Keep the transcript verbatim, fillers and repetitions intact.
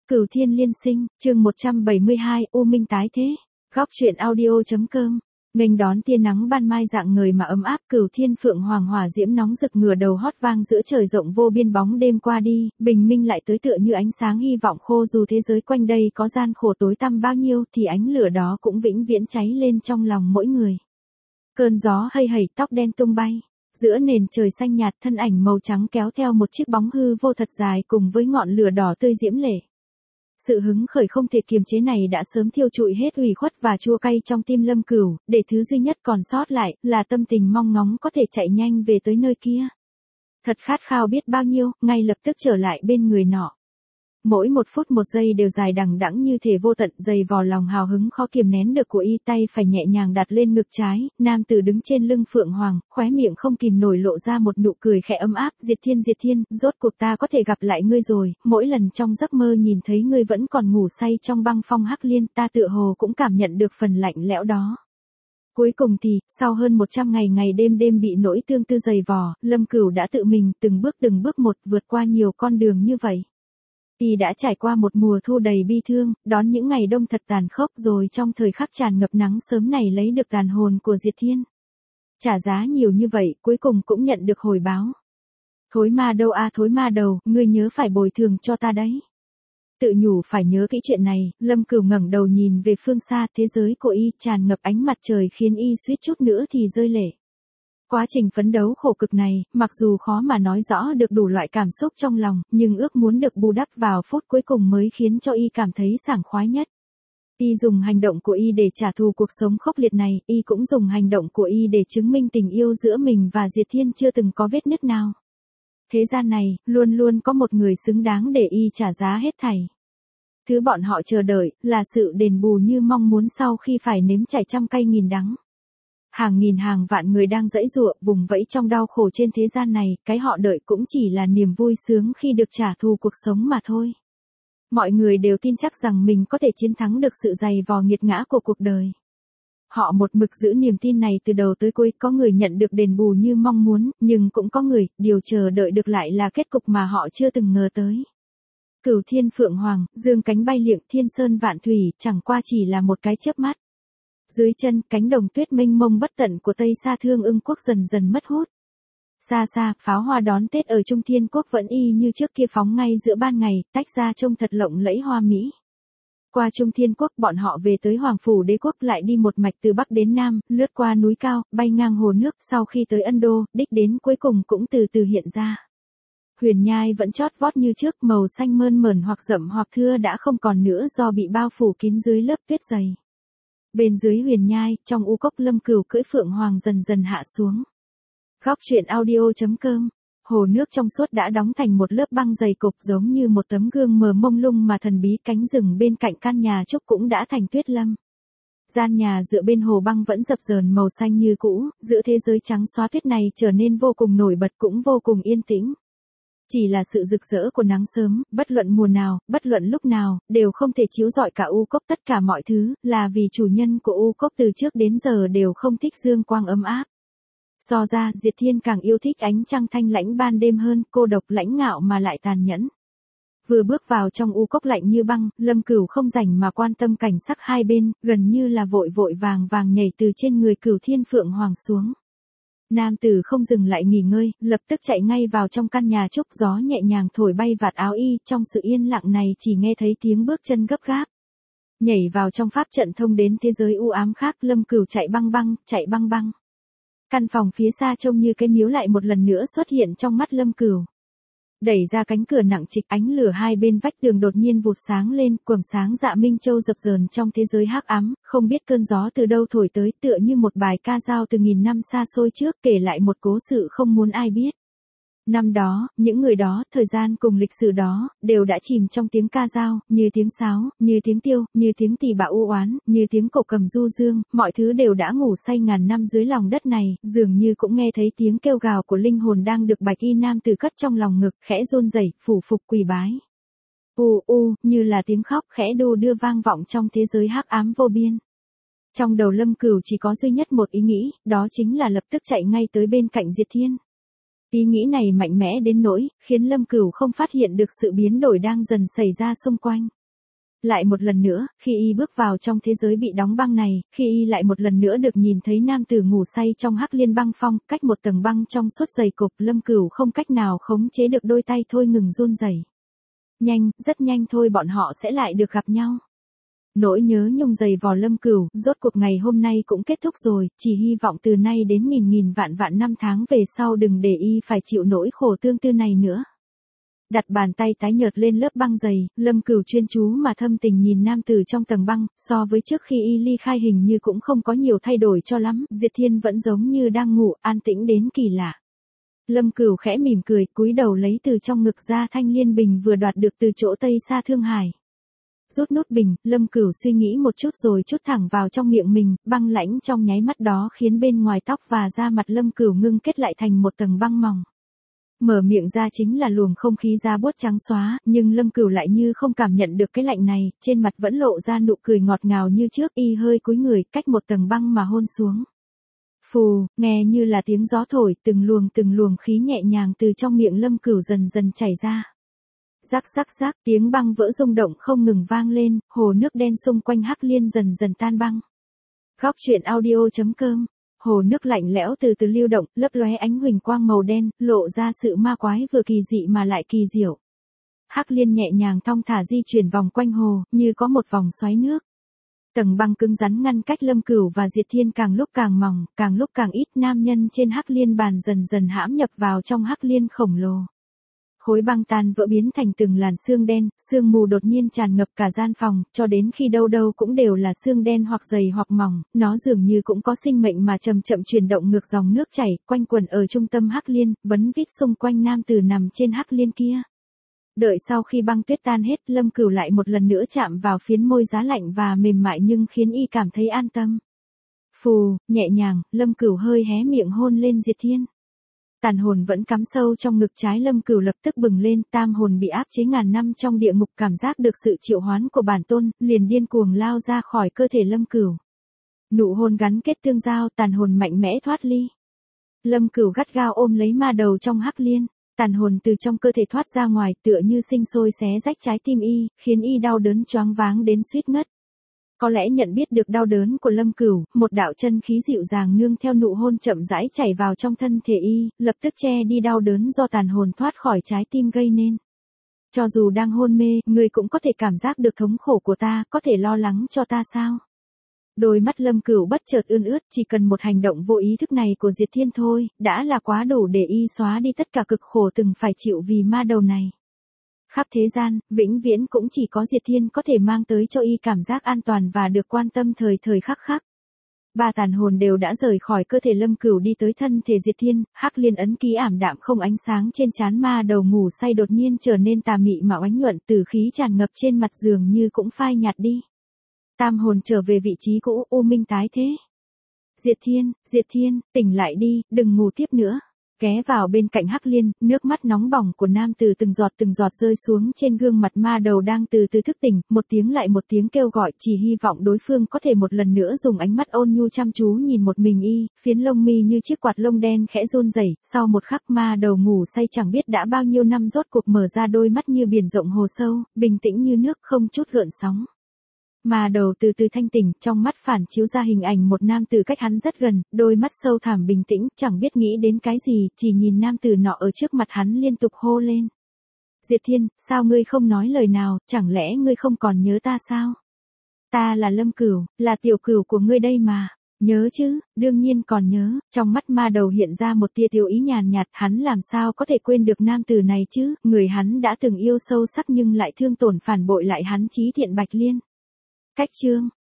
Cửu Thiên Liên Sinh, chương một trăm bảy mươi hai, U Minh tái thế. Góc truyện audio.com. Nghênh đón tia nắng ban mai dạng người mà ấm áp, Cửu Thiên Phượng Hoàng hỏa diễm nóng rực ngửa đầu hót vang giữa trời rộng vô biên. Bóng đêm qua đi, bình minh lại tới tựa như ánh sáng hy vọng khô. Dù thế giới quanh đây có gian khổ tối tăm bao nhiêu thì ánh lửa đó cũng vĩnh viễn cháy lên trong lòng mỗi người. Cơn gió hây hẩy, tóc đen tung bay. Giữa nền trời xanh nhạt, thân ảnh màu trắng kéo theo một chiếc bóng hư vô thật dài cùng với ngọn lửa đỏ tươi diễm lệ. Sự hứng khởi không thể kiềm chế này đã sớm thiêu trụi hết ủy khuất và chua cay trong tim Lâm Cửu, để thứ duy nhất còn sót lại là tâm tình mong ngóng có thể chạy nhanh về tới nơi kia. Thật khát khao biết bao nhiêu, ngay lập tức trở lại bên người nọ. Mỗi một phút một giây đều dài đằng đẵng như thể vô tận, dày vò lòng hào hứng khó kiềm nén được của y. Tay phải nhẹ nhàng đặt lên ngực trái, nam tử đứng trên lưng Phượng Hoàng, khóe miệng không kìm nổi lộ ra một nụ cười khẽ ấm áp. Diệt Thiên, Diệt Thiên, rốt cuộc ta có thể gặp lại ngươi rồi. Mỗi lần trong giấc mơ nhìn thấy ngươi vẫn còn ngủ say trong băng phong hắc liên, ta tựa hồ cũng cảm nhận được phần lạnh lẽo đó. Cuối cùng thì, sau hơn một trăm ngày ngày đêm đêm bị nỗi tương tư dày vò, Lâm Cửu đã tự mình từng bước từng bước một vượt qua nhiều con đường như vậy. Y đã trải qua một mùa thu đầy bi thương, đón những ngày đông thật tàn khốc, rồi trong thời khắc tràn ngập nắng sớm này lấy được tàn hồn của Diệt Thiên. Trả giá nhiều như vậy, cuối cùng cũng nhận được hồi báo. Thối ma đâu a thối ma đầu, ngươi nhớ phải bồi thường cho ta đấy. Tự nhủ phải nhớ kỹ chuyện này, Lâm Cửu ngẩng đầu nhìn về phương xa, thế giới của y tràn ngập ánh mặt trời khiến y suýt chút nữa thì rơi lệ. Quá trình phấn đấu khổ cực này, mặc dù khó mà nói rõ được đủ loại cảm xúc trong lòng, nhưng ước muốn được bù đắp vào phút cuối cùng mới khiến cho y cảm thấy sảng khoái nhất. Y dùng hành động của y để trả thù cuộc sống khốc liệt này, y cũng dùng hành động của y để chứng minh tình yêu giữa mình và Diệt Thiên chưa từng có vết nứt nào. Thế gian này, luôn luôn có một người xứng đáng để y trả giá hết thảy. Thứ bọn họ chờ đợi, là sự đền bù như mong muốn sau khi phải nếm trải trăm cay nghìn đắng. Hàng nghìn hàng vạn người đang giãy giụa, vùng vẫy trong đau khổ trên thế gian này, cái họ đợi cũng chỉ là niềm vui sướng khi được trả thù cuộc sống mà thôi. Mọi người đều tin chắc rằng mình có thể chiến thắng được sự dày vò nghiệt ngã của cuộc đời. Họ một mực giữ niềm tin này từ đầu tới cuối, có người nhận được đền bù như mong muốn, nhưng cũng có người, điều chờ đợi được lại là kết cục mà họ chưa từng ngờ tới. Cửu Thiên Phượng Hoàng, dương cánh bay liệng, thiên sơn vạn thủy, chẳng qua chỉ là một cái chớp mắt. Dưới chân, cánh đồng tuyết mênh mông bất tận của Tây Sa Thương Ưng quốc dần dần mất hút. Xa xa, pháo hoa đón Tết ở Trung Thiên quốc vẫn y như trước kia phóng ngay giữa ban ngày, tách ra trông thật lộng lẫy hoa mỹ. Qua Trung Thiên quốc, bọn họ về tới Hoàng Phủ Đế quốc, lại đi một mạch từ Bắc đến Nam, lướt qua núi cao, bay ngang hồ nước, sau khi tới Ân Đô, đích đến cuối cùng cũng từ từ hiện ra. Huyền nhai vẫn chót vót như trước, màu xanh mơn mởn hoặc rậm hoặc thưa đã không còn nữa do bị bao phủ kín dưới lớp tuyết dày. Bên dưới huyền nhai, trong u cốc, Lâm Cửu cưỡi Phượng Hoàng dần dần hạ xuống. Góc truyện audio.com. Hồ nước trong suốt đã đóng thành một lớp băng dày cục, giống như một tấm gương mờ mông lung mà thần bí. Cánh rừng bên cạnh căn nhà trúc cũng đã thành tuyết lâm. Gian nhà dựa bên hồ băng vẫn dập dờn màu xanh như cũ, giữa thế giới trắng xóa tuyết này trở nên vô cùng nổi bật, cũng vô cùng yên tĩnh. Chỉ là sự rực rỡ của nắng sớm, bất luận mùa nào, bất luận lúc nào, đều không thể chiếu rọi cả u cốc. Tất cả mọi thứ, là vì chủ nhân của u cốc từ trước đến giờ đều không thích dương quang ấm áp. So ra, Diệt Thiên càng yêu thích ánh trăng thanh lãnh ban đêm hơn, cô độc lãnh ngạo mà lại tàn nhẫn. Vừa bước vào trong u cốc lạnh như băng, Lâm Cửu không rảnh mà quan tâm cảnh sắc hai bên, gần như là vội vội vàng vàng nhảy từ trên người Cửu Thiên Phượng Hoàng xuống. Nam tử không dừng lại nghỉ ngơi, lập tức chạy ngay vào trong căn nhà trúc, gió nhẹ nhàng thổi bay vạt áo y, trong sự yên lặng này chỉ nghe thấy tiếng bước chân gấp gáp. Nhảy vào trong pháp trận thông đến thế giới u ám khác, Lâm Cửu chạy băng băng, chạy băng băng. Căn phòng phía xa trông như cái miếu lại một lần nữa xuất hiện trong mắt Lâm Cửu. Đẩy ra cánh cửa nặng trịch, ánh lửa hai bên vách tường đột nhiên vụt sáng lên, quầng sáng dạ minh châu dập dờn trong thế giới hắc ám, không biết cơn gió từ đâu thổi tới, tựa như một bài ca dao từ nghìn năm xa xôi trước, kể lại một cố sự không muốn ai biết. Năm đó, những người đó, thời gian cùng lịch sử đó, đều đã chìm trong tiếng ca dao, như tiếng sáo, như tiếng tiêu, như tiếng tỳ bà u oán, như tiếng cổ cầm du dương, mọi thứ đều đã ngủ say ngàn năm dưới lòng đất này, dường như cũng nghe thấy tiếng kêu gào của linh hồn đang được bạch y nam tử cất trong lòng ngực, khẽ run rẩy, phủ phục quỳ bái. U u, như là tiếng khóc khẽ đu đưa vang vọng trong thế giới hắc ám vô biên. Trong đầu Lâm Cửu chỉ có duy nhất một ý nghĩ, đó chính là lập tức chạy ngay tới bên cạnh Diệt Thiên. Ý nghĩ này mạnh mẽ đến nỗi, khiến Lâm Cửu không phát hiện được sự biến đổi đang dần xảy ra xung quanh. Lại một lần nữa, khi y bước vào trong thế giới bị đóng băng này, khi y lại một lần nữa được nhìn thấy nam tử ngủ say trong hắc liên băng phong, cách một tầng băng trong suốt dày cộp, Lâm Cửu không cách nào khống chế được đôi tay thôi ngừng run rẩy. Nhanh, rất nhanh thôi bọn họ sẽ lại được gặp nhau. Nỗi nhớ nhung dày vò Lâm Cửu, rốt cuộc ngày hôm nay cũng kết thúc rồi, chỉ hy vọng từ nay đến nghìn nghìn vạn vạn năm tháng về sau đừng để y phải chịu nỗi khổ tương tư này nữa. Đặt bàn tay tái nhợt lên lớp băng dày, Lâm Cửu chuyên chú mà thâm tình nhìn nam tử trong tầng băng, so với trước khi y ly khai hình như cũng không có nhiều thay đổi cho lắm, Diệt Thiên vẫn giống như đang ngủ, an tĩnh đến kỳ lạ. Lâm Cửu khẽ mỉm cười, cúi đầu lấy từ trong ngực ra thanh liên bình vừa đoạt được từ chỗ Tây Sa Thương Hải. Rút nút bình, Lâm Cửu suy nghĩ một chút rồi chút thẳng vào trong miệng mình, băng lãnh trong nháy mắt đó khiến bên ngoài tóc và da mặt Lâm Cửu ngưng kết lại thành một tầng băng mỏng. Mở miệng ra chính là luồng không khí da buốt trắng xóa, nhưng Lâm Cửu lại như không cảm nhận được cái lạnh này, trên mặt vẫn lộ ra nụ cười ngọt ngào như trước, y hơi cúi người, cách một tầng băng mà hôn xuống. Phù, nghe như là tiếng gió thổi, từng luồng từng luồng khí nhẹ nhàng từ trong miệng Lâm Cửu dần dần chảy ra. Rắc rắc rắc, tiếng băng vỡ rung động không ngừng vang lên, hồ nước đen xung quanh hắc liên dần dần tan băng. Góc truyện audio chấm com. Hồ nước lạnh lẽo từ từ lưu động, lấp lóe ánh huỳnh quang màu đen, lộ ra sự ma quái vừa kỳ dị mà lại kỳ diệu. Hắc liên nhẹ nhàng thong thả di chuyển vòng quanh hồ, như có một vòng xoáy nước. Tầng băng cứng rắn ngăn cách Lâm Cửu và Diệt Thiên càng lúc càng mỏng, càng lúc càng ít, nam nhân trên hắc liên bàn dần dần hãm nhập vào trong hắc liên khổng lồ. Khối băng tan vỡ biến thành từng làn sương đen, sương mù đột nhiên tràn ngập cả gian phòng, cho đến khi đâu đâu cũng đều là sương đen hoặc dày hoặc mỏng, nó dường như cũng có sinh mệnh mà chậm chậm chuyển động ngược dòng nước chảy, quanh quẩn ở trung tâm hắc liên, vấn vít xung quanh nam tử nằm trên hắc liên kia. Đợi sau khi băng tuyết tan hết, Lâm Cửu lại một lần nữa chạm vào phiến môi giá lạnh và mềm mại nhưng khiến y cảm thấy an tâm. Phù, nhẹ nhàng, Lâm Cửu hơi hé miệng hôn lên Diệt Thiên. Tàn hồn vẫn cắm sâu trong ngực trái, Lâm Cửu lập tức bừng lên, tam hồn bị áp chế ngàn năm trong địa ngục, cảm giác được sự triệu hoán của bản tôn, liền điên cuồng lao ra khỏi cơ thể Lâm Cửu. Nụ hôn gắn kết tương giao, tàn hồn mạnh mẽ thoát ly. Lâm Cửu gắt gao ôm lấy ma đầu trong hắc liên, tàn hồn từ trong cơ thể thoát ra ngoài, tựa như sinh sôi xé rách trái tim y, khiến y đau đớn choáng váng đến suýt ngất. Có lẽ nhận biết được đau đớn của Lâm Cửu, một đạo chân khí dịu dàng nương theo nụ hôn chậm rãi chảy vào trong thân thể y, lập tức che đi đau đớn do tàn hồn thoát khỏi trái tim gây nên. Cho dù đang hôn mê, người cũng có thể cảm giác được thống khổ của ta, có thể lo lắng cho ta sao? Đôi mắt Lâm Cửu bất chợt ươn ướt, chỉ cần một hành động vô ý thức này của Diệt Thiên thôi, đã là quá đủ để y xóa đi tất cả cực khổ từng phải chịu vì ma đầu này. Khắp thế gian, vĩnh viễn cũng chỉ có Diệt Thiên có thể mang tới cho y cảm giác an toàn và được quan tâm thời thời khắc khắc. Ba tàn hồn đều đã rời khỏi cơ thể Lâm Cửu đi tới thân thể Diệt Thiên, hắc liên ấn ký ảm đạm không ánh sáng trên trán ma đầu ngủ say đột nhiên trở nên tà mị mà oánh nhuận, tử khí tràn ngập trên mặt giường như cũng phai nhạt đi. Tam hồn trở về vị trí cũ, u minh tái thế. Diệt Thiên, Diệt Thiên, tỉnh lại đi, đừng ngủ tiếp nữa. Ghé vào bên cạnh hắc liên, nước mắt nóng bỏng của nam tử từng giọt từng giọt rơi xuống trên gương mặt ma đầu đang từ từ thức tỉnh, một tiếng lại một tiếng kêu gọi, chỉ hy vọng đối phương có thể một lần nữa dùng ánh mắt ôn nhu chăm chú nhìn một mình y, phiến lông mi như chiếc quạt lông đen khẽ run rẩy. Sau một khắc ma đầu ngủ say chẳng biết đã bao nhiêu năm rốt cuộc mở ra đôi mắt như biển rộng hồ sâu, bình tĩnh như nước không chút gợn sóng. Mà đầu từ từ thanh tỉnh, trong mắt phản chiếu ra hình ảnh một nam tử cách hắn rất gần, đôi mắt sâu thẳm bình tĩnh, chẳng biết nghĩ đến cái gì, chỉ nhìn nam tử nọ ở trước mặt hắn liên tục hô lên. Diệt Thiên, sao ngươi không nói lời nào, chẳng lẽ ngươi không còn nhớ ta sao? Ta là Lâm Cửu, là tiểu cửu của ngươi đây mà. Nhớ chứ, đương nhiên còn nhớ, trong mắt ma đầu hiện ra một tia tiêu ý nhàn nhạt, hắn làm sao có thể quên được nam tử này chứ, người hắn đã từng yêu sâu sắc nhưng lại thương tổn phản bội lại hắn Chí Thiện Bạch Liên. Cách chương